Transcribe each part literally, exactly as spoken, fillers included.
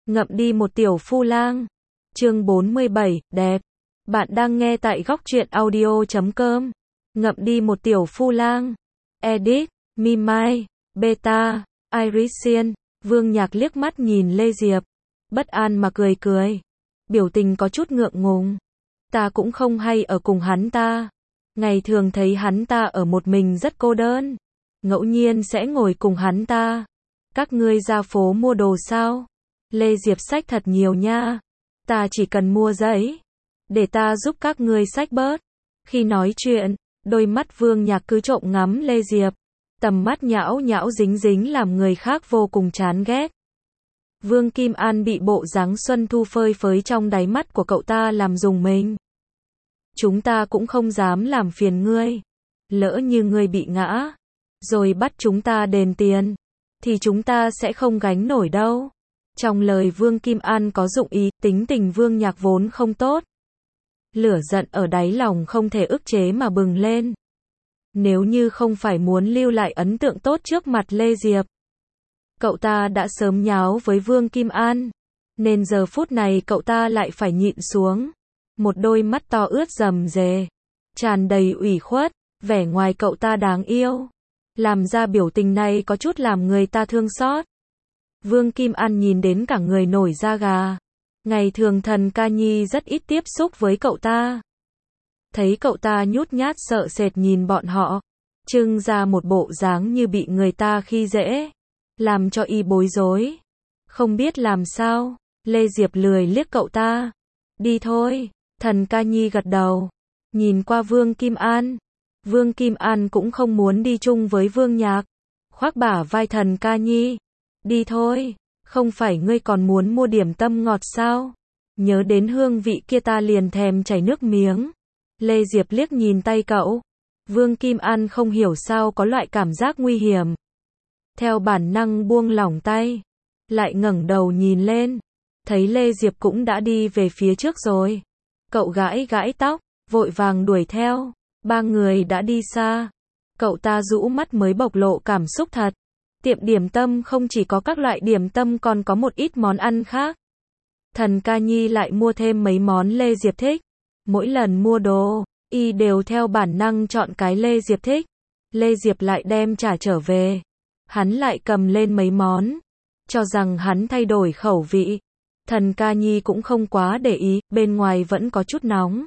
Ngậm đi một tiểu phu lang. Chương bốn mươi bảy, đẹp. Bạn đang nghe tại góc truyện audio chấm com. Ngậm đi một tiểu phu lang. Edit, Mimai, Beta, Irisian. Vương Nhạc liếc mắt nhìn Lê Diệp. Bất an mà cười cười. Biểu tình có chút ngượng ngùng. Ta cũng không hay ở cùng hắn ta. Ngày thường thấy hắn ta ở một mình rất cô đơn. Ngẫu nhiên sẽ ngồi cùng hắn ta. Các ngươi ra phố mua đồ sao? Lê Diệp xách thật nhiều nha. Ta chỉ cần mua giấy. Để ta giúp các ngươi xách bớt. Khi nói chuyện, đôi mắt Vương Nhạc cứ trộm ngắm Lê Diệp. Tầm mắt nhão nhão dính dính làm người khác vô cùng chán ghét. Vương Kim An bị bộ dáng xuân thu phơi phới trong đáy mắt của cậu ta làm rùng mình. Chúng ta cũng không dám làm phiền ngươi. Lỡ như ngươi bị ngã, rồi bắt chúng ta đền tiền, thì chúng ta sẽ không gánh nổi đâu. Trong lời Vương Kim An có dụng ý, tính tình Vương Nhạc vốn không tốt. Lửa giận ở đáy lòng không thể ức chế mà bừng lên. Nếu như không phải muốn lưu lại ấn tượng tốt trước mặt Lê Diệp, cậu ta đã sớm nháo với Vương Kim An. Nên giờ phút này cậu ta lại phải nhịn xuống. Một đôi mắt to ướt rầm rề, tràn đầy ủy khuất, vẻ ngoài cậu ta đáng yêu. Làm ra biểu tình này có chút làm người ta thương xót. Vương Kim An nhìn đến cả người nổi da gà. Ngày thường Thần Ca Nhi rất ít tiếp xúc với cậu ta. Thấy cậu ta nhút nhát sợ sệt nhìn bọn họ, trưng ra một bộ dáng như bị người ta khi dễ, làm cho y bối rối. Không biết làm sao, Lê Diệp lười liếc cậu ta. Đi thôi. Thần Ca Nhi gật đầu, nhìn qua Vương Kim An. Vương Kim An cũng không muốn đi chung với Vương Nhạc, khoác bả vai Thần Ca Nhi. Đi thôi, không phải ngươi còn muốn mua điểm tâm ngọt sao? Nhớ đến hương vị kia ta liền thèm chảy nước miếng. Lê Diệp liếc nhìn tay cậu. Vương Kim An không hiểu sao có loại cảm giác nguy hiểm. Theo bản năng buông lỏng tay, lại ngẩng đầu nhìn lên, thấy Lê Diệp cũng đã đi về phía trước rồi. Cậu gãi gãi tóc, vội vàng đuổi theo. Ba người đã đi xa. Cậu ta rũ mắt mới bộc lộ cảm xúc thật. Tiệm điểm tâm không chỉ có các loại điểm tâm còn có một ít món ăn khác. Thần Ca Nhi lại mua thêm mấy món Lê Diệp thích. Mỗi lần mua đồ, y đều theo bản năng chọn cái Lê Diệp thích. Lê Diệp lại đem trả trở về. Hắn lại cầm lên mấy món, cho rằng hắn thay đổi khẩu vị. Thần Ca Nhi cũng không quá để ý, bên ngoài vẫn có chút nóng.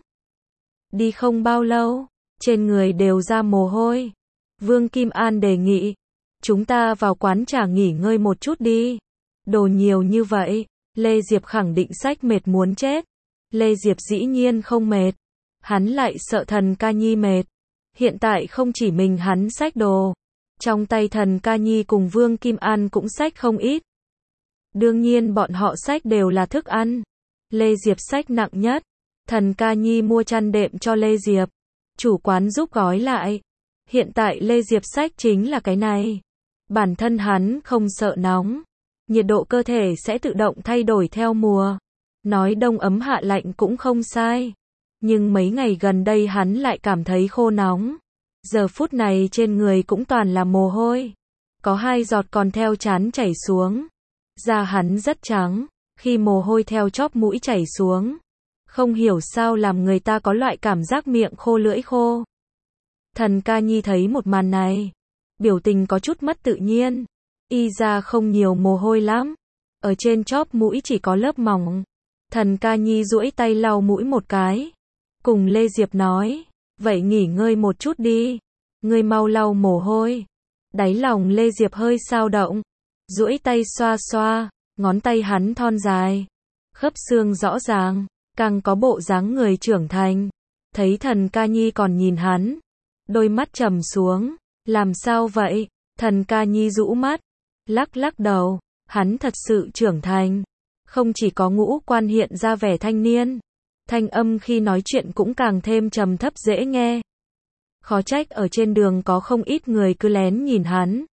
Đi không bao lâu, trên người đều ra mồ hôi. Vương Kim An đề nghị, chúng ta vào quán trà nghỉ ngơi một chút đi. Đồ nhiều như vậy, Lê Diệp khẳng định xách mệt muốn chết. Lê Diệp dĩ nhiên không mệt. Hắn lại sợ Thần Ca Nhi mệt. Hiện tại không chỉ mình hắn xách đồ. Trong tay Thần Ca Nhi cùng Vương Kim An cũng xách không ít. Đương nhiên bọn họ xách đều là thức ăn. Lê Diệp xách nặng nhất. Thần Ca Nhi mua chăn đệm cho Lê Diệp. Chủ quán giúp gói lại. Hiện tại Lê Diệp xách chính là cái này. Bản thân hắn không sợ nóng. Nhiệt độ cơ thể sẽ tự động thay đổi theo mùa. Nói đông ấm hạ lạnh cũng không sai. Nhưng mấy ngày gần đây hắn lại cảm thấy khô nóng. Giờ phút này trên người cũng toàn là mồ hôi. Có hai giọt còn theo trán chảy xuống. Da hắn rất trắng. Khi mồ hôi theo chóp mũi chảy xuống, không hiểu sao làm người ta có loại cảm giác miệng khô lưỡi khô. Thần Ca Nhi thấy một màn này, biểu tình có chút mất tự nhiên. Y ra không nhiều mồ hôi lắm. Ở trên chóp mũi chỉ có lớp mỏng. Thần Ca Nhi duỗi tay lau mũi một cái. Cùng Lê Diệp nói, vậy nghỉ ngơi một chút đi. Ngươi mau lau mồ hôi. Đáy lòng Lê Diệp hơi xao động. Duỗi tay xoa xoa, ngón tay hắn thon dài. Khớp xương rõ ràng, càng có bộ dáng người trưởng thành. Thấy Thần Ca Nhi còn nhìn hắn. Đôi mắt trầm xuống. Làm sao vậy? Thần Ca Nhi rũ mắt. Lắc lắc đầu. Hắn thật sự trưởng thành. Không chỉ có ngũ quan hiện ra vẻ thanh niên. Thanh âm khi nói chuyện cũng càng thêm trầm thấp dễ nghe. Khó trách ở trên đường có không ít người cứ lén nhìn hắn.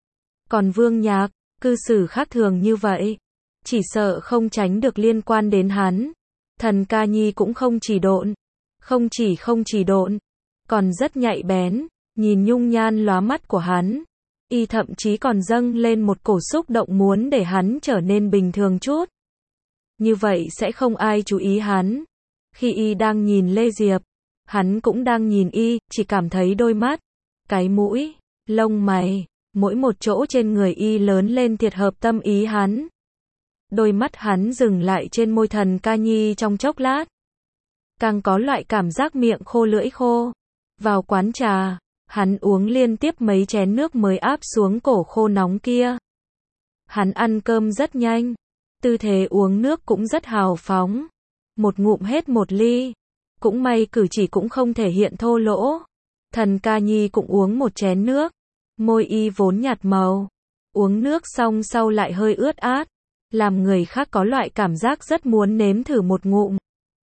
Còn Vương Nhạc, cư xử khác thường như vậy. Chỉ sợ không tránh được liên quan đến hắn. Thần Ca Nhi cũng không chỉ độn. Không chỉ không chỉ độn. Còn rất nhạy bén. Nhìn nhung nhan lóa mắt của hắn. Y thậm chí còn dâng lên một cổ xúc động muốn để hắn trở nên bình thường chút. Như vậy sẽ không ai chú ý hắn. Khi y đang nhìn Lê Diệp, hắn cũng đang nhìn y, chỉ cảm thấy đôi mắt, cái mũi, lông mày, mỗi một chỗ trên người y lớn lên thiệt hợp tâm ý hắn. Đôi mắt hắn dừng lại trên môi Thần Ca Nhi trong chốc lát. Càng có loại cảm giác miệng khô lưỡi khô. Vào quán trà, hắn uống liên tiếp mấy chén nước mới áp xuống cổ khô nóng kia. Hắn ăn cơm rất nhanh, tư thế uống nước cũng rất hào phóng. Một ngụm hết một ly. Cũng may cử chỉ cũng không thể hiện thô lỗ. Thần Ca Nhi cũng uống một chén nước. Môi y vốn nhạt màu. Uống nước xong sau lại hơi ướt át. Làm người khác có loại cảm giác rất muốn nếm thử một ngụm.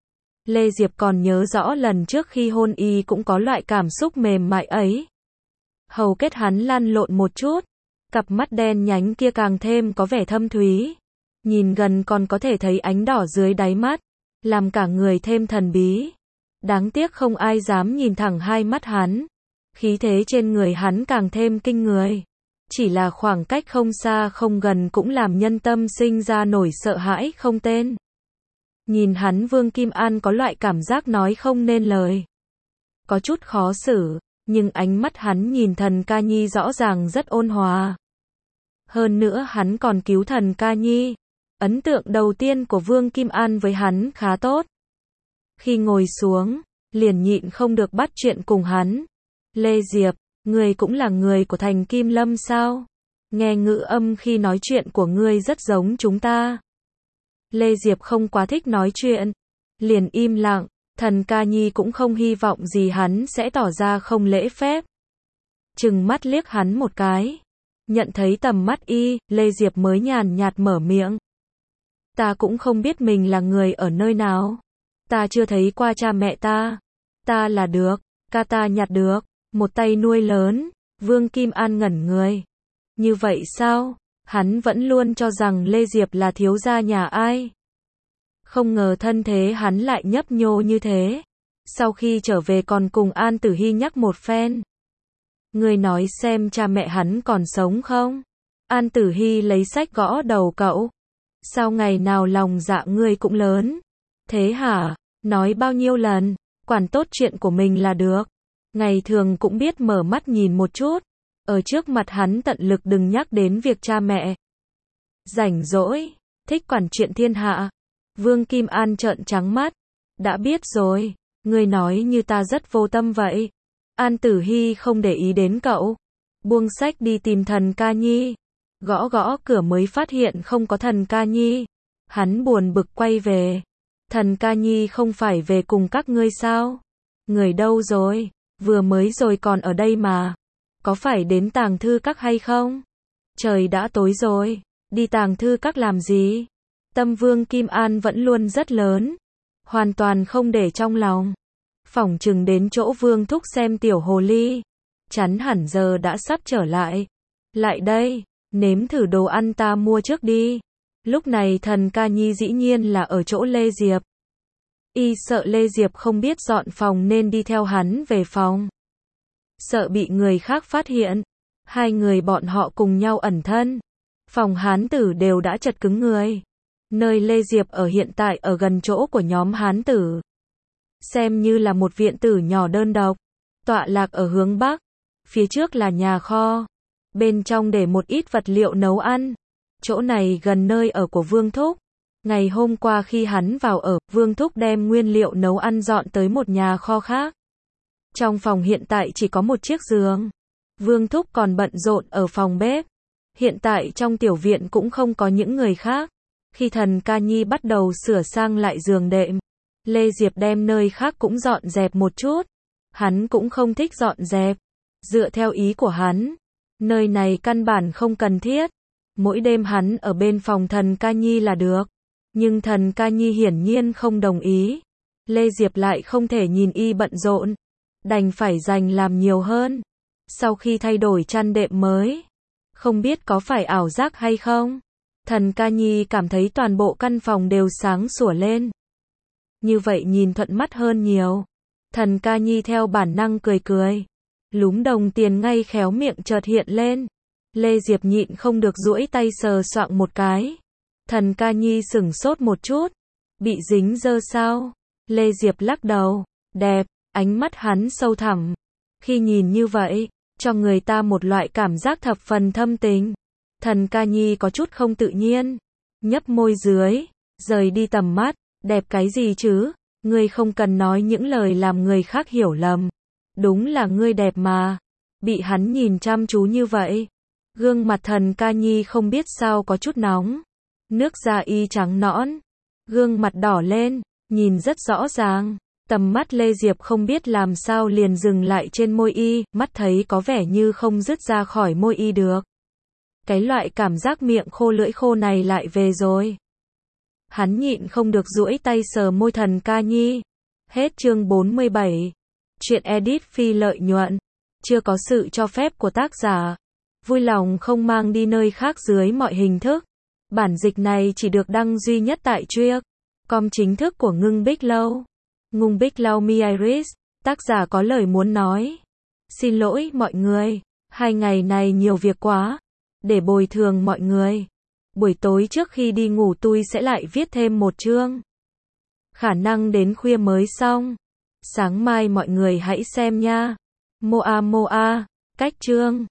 Lê Diệp còn nhớ rõ lần trước khi hôn y cũng có loại cảm xúc mềm mại ấy. Hầu kết hắn lăn lộn một chút. Cặp mắt đen nhánh kia càng thêm có vẻ thâm thúy. Nhìn gần còn có thể thấy ánh đỏ dưới đáy mắt. Làm cả người thêm thần bí. Đáng tiếc không ai dám nhìn thẳng hai mắt hắn. Khí thế trên người hắn càng thêm kinh người. Chỉ là khoảng cách không xa không gần cũng làm nhân tâm sinh ra nổi sợ hãi không tên. Nhìn hắn Vương Kim An có loại cảm giác nói không nên lời. Có chút khó xử, nhưng ánh mắt hắn nhìn Thần Ca Nhi rõ ràng rất ôn hòa. Hơn nữa hắn còn cứu Thần Ca Nhi. Ấn tượng đầu tiên của Vương Kim An với hắn khá tốt. Khi ngồi xuống, liền nhịn không được bắt chuyện cùng hắn. Lê Diệp, ngươi cũng là người của thành Kim Lâm sao? Nghe ngữ âm khi nói chuyện của ngươi rất giống chúng ta. Lê Diệp không quá thích nói chuyện. Liền im lặng, Thần Ca Nhi cũng không hy vọng gì hắn sẽ tỏ ra không lễ phép. Chừng mắt liếc hắn một cái. Nhận thấy tầm mắt y, Lê Diệp mới nhàn nhạt mở miệng. Ta cũng không biết mình là người ở nơi nào. Ta chưa thấy qua cha mẹ ta. Ta là được, ca ta nhặt được, một tay nuôi lớn. Vương Kim An ngẩn người. Như vậy sao? Hắn vẫn luôn cho rằng Lê Diệp là thiếu gia nhà ai. Không ngờ thân thế hắn lại nhấp nhô như thế. Sau khi trở về còn cùng An Tử Hy nhắc một phen. Ngươi nói xem cha mẹ hắn còn sống không? An Tử Hy lấy sách gõ đầu cậu. Sao ngày nào lòng dạ ngươi cũng lớn? Thế hả? Nói bao nhiêu lần? Quản tốt chuyện của mình là được. Ngày thường cũng biết mở mắt nhìn một chút. Ở trước mặt hắn tận lực đừng nhắc đến việc cha mẹ. Rảnh rỗi, thích quản chuyện thiên hạ. Vương Kim An trợn trắng mắt. Đã biết rồi, ngươi nói như ta rất vô tâm vậy. An Tử Hy không để ý đến cậu. Buông sách đi tìm Thần Ca Nhi. Gõ gõ cửa mới phát hiện không có Thần Ca Nhi. Hắn buồn bực quay về. Thần Ca Nhi không phải về cùng các ngươi sao? Người đâu rồi? Vừa mới rồi còn ở đây mà. Có phải đến tàng thư các hay không? Trời đã tối rồi. Đi tàng thư các làm gì? Tâm Vương Kim An vẫn luôn rất lớn. Hoàn toàn không để trong lòng. Phỏng chừng đến chỗ Vương Thúc xem tiểu hồ ly. Chắn hẳn giờ đã sắp trở lại. Lại đây, nếm thử đồ ăn ta mua trước đi. Lúc này Thần Ca Nhi dĩ nhiên là ở chỗ Lê Diệp. Y sợ Lê Diệp không biết dọn phòng nên đi theo hắn về phòng. Sợ bị người khác phát hiện. Hai người bọn họ cùng nhau ẩn thân. Phòng Hán Tử đều đã chật cứng người. Nơi Lê Diệp ở hiện tại ở gần chỗ của nhóm Hán Tử. Xem như là một viện tử nhỏ đơn độc. Tọa lạc ở hướng Bắc. Phía trước là nhà kho. Bên trong để một ít vật liệu nấu ăn. Chỗ này gần nơi ở của Vương Thúc. Ngày hôm qua khi hắn vào ở, Vương Thúc đem nguyên liệu nấu ăn dọn tới một nhà kho khác. Trong phòng hiện tại chỉ có một chiếc giường. Vương Thúc còn bận rộn ở phòng bếp. Hiện tại trong tiểu viện cũng không có những người khác. Khi Thần Ca Nhi bắt đầu sửa sang lại giường đệm, Lê Diệp đem nơi khác cũng dọn dẹp một chút. Hắn cũng không thích dọn dẹp. Dựa theo ý của hắn, nơi này căn bản không cần thiết. Mỗi đêm hắn ở bên phòng Thần Ca Nhi là được. Nhưng Thần Ca Nhi hiển nhiên không đồng ý. Lê Diệp lại không thể nhìn y bận rộn. Đành phải dành làm nhiều hơn. Sau khi thay đổi chăn đệm mới, không biết có phải ảo giác hay không, Thần Ca Nhi cảm thấy toàn bộ căn phòng đều sáng sủa lên. Như vậy nhìn thuận mắt hơn nhiều. Thần Ca Nhi theo bản năng cười cười. Lúm đồng tiền ngay khéo miệng chợt hiện lên. Lê Diệp nhịn không được duỗi tay sờ soạng một cái. Thần ca nhi sửng sốt một chút. Bị dính dơ sao? Lê Diệp lắc đầu. Đẹp, ánh mắt hắn sâu thẳm. Khi nhìn như vậy, cho người ta một loại cảm giác thập phần thâm tình. Thần ca nhi có chút không tự nhiên. Nhấp môi dưới, rời đi tầm mắt. Đẹp cái gì chứ? Ngươi không cần nói những lời làm người khác hiểu lầm. Đúng là ngươi đẹp mà. Bị hắn nhìn chăm chú như vậy. Gương mặt thần ca nhi không biết sao có chút nóng. Nước da y trắng nõn. Gương mặt đỏ lên, nhìn rất rõ ràng. Tầm mắt Lê Diệp không biết làm sao liền dừng lại trên môi y, mắt thấy có vẻ như không dứt ra khỏi môi y được. Cái loại cảm giác miệng khô lưỡi khô này lại về rồi. Hắn nhịn không được duỗi tay sờ môi thần ca nhi. Hết chương bốn mươi bảy. Chuyện edit phi lợi nhuận. Chưa có sự cho phép của tác giả. Vui lòng không mang đi nơi khác dưới mọi hình thức. Bản dịch này chỉ được đăng duy nhất tại Triếc com chính thức của Ngưng Bích Lâu. Ngưng Bích Lâu Mi Iris. Tác giả có lời muốn nói. Xin lỗi mọi người. Hai ngày này nhiều việc quá. Để bồi thường mọi người. Buổi tối trước khi đi ngủ tôi sẽ lại viết thêm một chương. Khả năng đến khuya mới xong. Sáng mai mọi người hãy xem nha. Moa Moa. Cách chương.